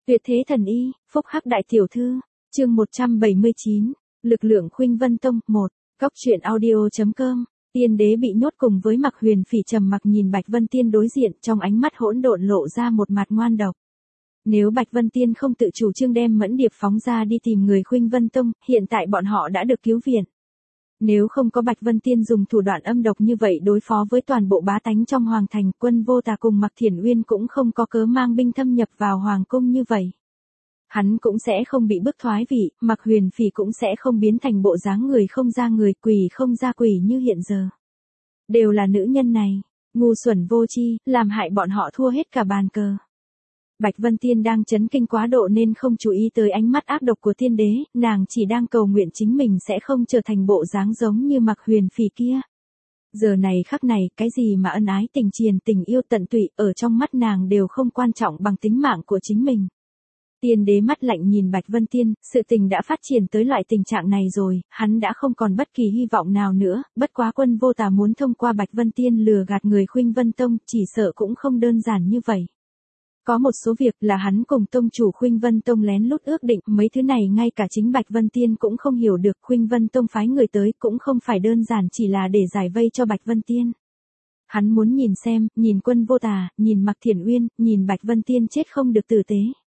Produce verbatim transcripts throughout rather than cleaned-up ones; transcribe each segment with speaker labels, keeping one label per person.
Speaker 1: Tuyệt thế thần y, phúc hắc đại tiểu thư, chương một trăm bảy mươi chín, lực lượng Khuynh Vân Tông, một, góc truyện audio.com, tiên đế bị nhốt cùng với Mặc Huyền Phỉ trầm mặc nhìn Bạch Vân Tiên đối diện, trong ánh mắt hỗn độn lộ ra một mặt ngoan độc. Nếu Bạch Vân Tiên không tự chủ trương đem Mẫn Điệp phóng ra đi tìm người Khuynh Vân Tông, hiện tại bọn họ đã được cứu viện. Nếu không có Bạch Vân Tiên dùng thủ đoạn âm độc như vậy đối phó với toàn bộ bá tánh trong hoàng thành, Quân Vô Tà cùng Mặc Thiển Uyên cũng không có cớ mang binh thâm nhập vào hoàng cung như vậy. Hắn cũng sẽ không bị bức thoái vị, Mặc Huyền Phỉ cũng sẽ không biến thành bộ dáng người không ra người, quỷ không ra quỷ như hiện giờ. Đều là nữ nhân này, ngu xuẩn vô tri, làm hại bọn họ thua hết cả bàn cờ. Bạch Vân Tiên đang chấn kinh quá độ nên không chú ý tới ánh mắt ác độc của tiên đế, nàng chỉ đang cầu nguyện chính mình sẽ không trở thành bộ dáng giống như Mặc Huyền Phỉ kia. Giờ này khắc này, cái gì mà ân ái tình triền tình yêu tận tụy, ở trong mắt nàng đều không quan trọng bằng tính mạng của chính mình. Tiên đế mắt lạnh nhìn Bạch Vân Tiên, sự tình đã phát triển tới loại tình trạng này rồi, hắn đã không còn bất kỳ hy vọng nào nữa, bất quá Quân Vô Tà muốn thông qua Bạch Vân Tiên lừa gạt người Khuynh Vân Tông, chỉ sợ cũng không đơn giản như vậy. Có một số việc là hắn cùng tông chủ Khuynh Vân Tông lén lút ước định, mấy thứ này ngay cả chính Bạch Vân Tiên cũng không hiểu được, Khuynh Vân Tông phái người tới cũng không phải đơn giản chỉ là để giải vây cho Bạch Vân Tiên. Hắn muốn nhìn xem, nhìn Quân Vô Tà, nhìn Mặc Thiển Uyên, nhìn Bạch Vân Tiên chết không được tử tế.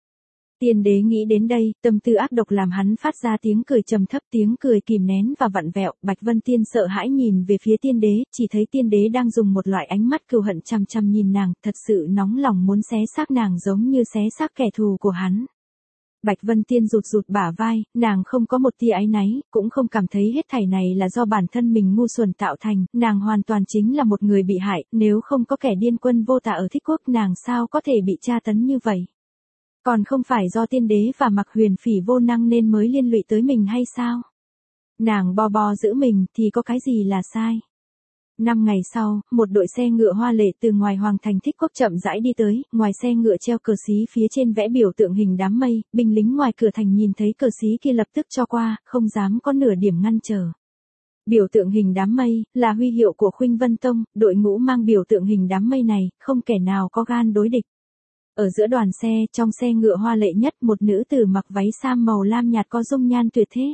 Speaker 1: Tiên đế nghĩ đến đây, tâm tư ác độc làm hắn phát ra tiếng cười trầm thấp, tiếng cười kìm nén và vặn vẹo. Bạch Vân Tiên sợ hãi nhìn về phía tiên đế, chỉ thấy tiên đế đang dùng một loại ánh mắt cừu hận chằm chằm nhìn nàng, thật sự nóng lòng muốn xé xác nàng giống như xé xác kẻ thù của hắn. Bạch Vân Tiên rụt rụt bả vai, nàng không có một tia áy náy, cũng không cảm thấy hết thảy này là do bản thân mình ngu xuẩn tạo thành, nàng hoàn toàn chính là một người bị hại, nếu không có kẻ điên Quân Vô Tà ở Thích Quốc nàng sao có thể bị tra tấn như vậy. Còn không phải do tiên đế và Mặc Huyền Phỉ vô năng nên mới liên lụy tới mình hay sao? Nàng bo bo giữ mình thì có cái gì là sai? Năm ngày sau, một đội xe ngựa hoa lệ từ ngoài hoàng thành Thích Quốc chậm rãi đi tới, ngoài xe ngựa treo cờ xí phía trên vẽ biểu tượng hình đám mây, binh lính ngoài cửa thành nhìn thấy cờ xí kia lập tức cho qua, không dám có nửa điểm ngăn trở. Biểu tượng hình đám mây là huy hiệu của Khuynh Vân Tông, đội ngũ mang biểu tượng hình đám mây này, không kẻ nào có gan đối địch. Ở giữa đoàn xe, trong xe ngựa hoa lệ nhất, một nữ tử mặc váy sam màu lam nhạt có dung nhan tuyệt thế.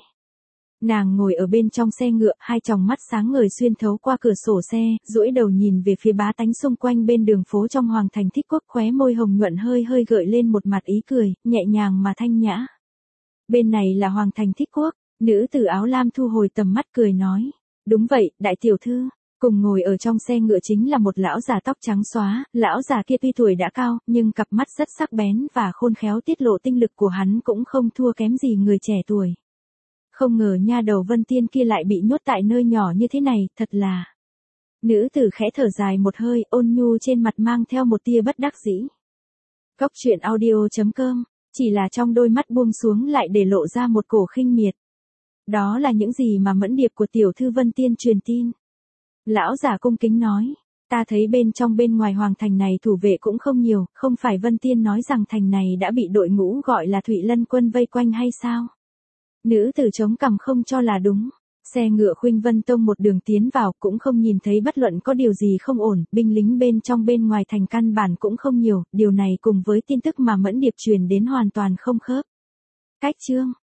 Speaker 1: Nàng ngồi ở bên trong xe ngựa, hai tròng mắt sáng ngời xuyên thấu qua cửa sổ xe, duỗi đầu nhìn về phía bá tánh xung quanh bên đường phố trong hoàng thành Thích Quốc, khóe môi hồng nhuận hơi hơi gợi lên một mặt ý cười, nhẹ nhàng mà thanh nhã. Bên này là hoàng thành Thích Quốc, nữ tử áo lam thu hồi tầm mắt cười nói, đúng vậy, đại tiểu thư. Cùng ngồi ở trong xe ngựa chính là một lão già tóc trắng xóa, lão già kia tuy tuổi đã cao, nhưng cặp mắt rất sắc bén và khôn khéo tiết lộ tinh lực của hắn cũng không thua kém gì người trẻ tuổi. Không ngờ nha đầu Vân Tiên kia lại bị nhốt tại nơi nhỏ như thế này, thật là... Nữ tử khẽ thở dài một hơi, ôn nhu trên mặt mang theo một tia bất đắc dĩ. Góc truyện audio.com, chỉ là trong đôi mắt buông xuống lại để lộ ra một cổ khinh miệt. Đó là những gì mà Mẫn Điệp của tiểu thư Vân Tiên truyền tin. Lão giả cung kính nói, ta thấy bên trong bên ngoài hoàng thành này thủ vệ cũng không nhiều, không phải Vân Tiên nói rằng thành này đã bị đội ngũ gọi là Thụy Lân quân vây quanh hay sao? Nữ tử chống cằm không cho là đúng. Xe ngựa Khuynh Vân Tông một đường tiến vào cũng không nhìn thấy bất luận có điều gì không ổn, binh lính bên trong bên ngoài thành căn bản cũng không nhiều, điều này cùng với tin tức mà Mẫn Điệp truyền đến hoàn toàn không khớp. Cách chương,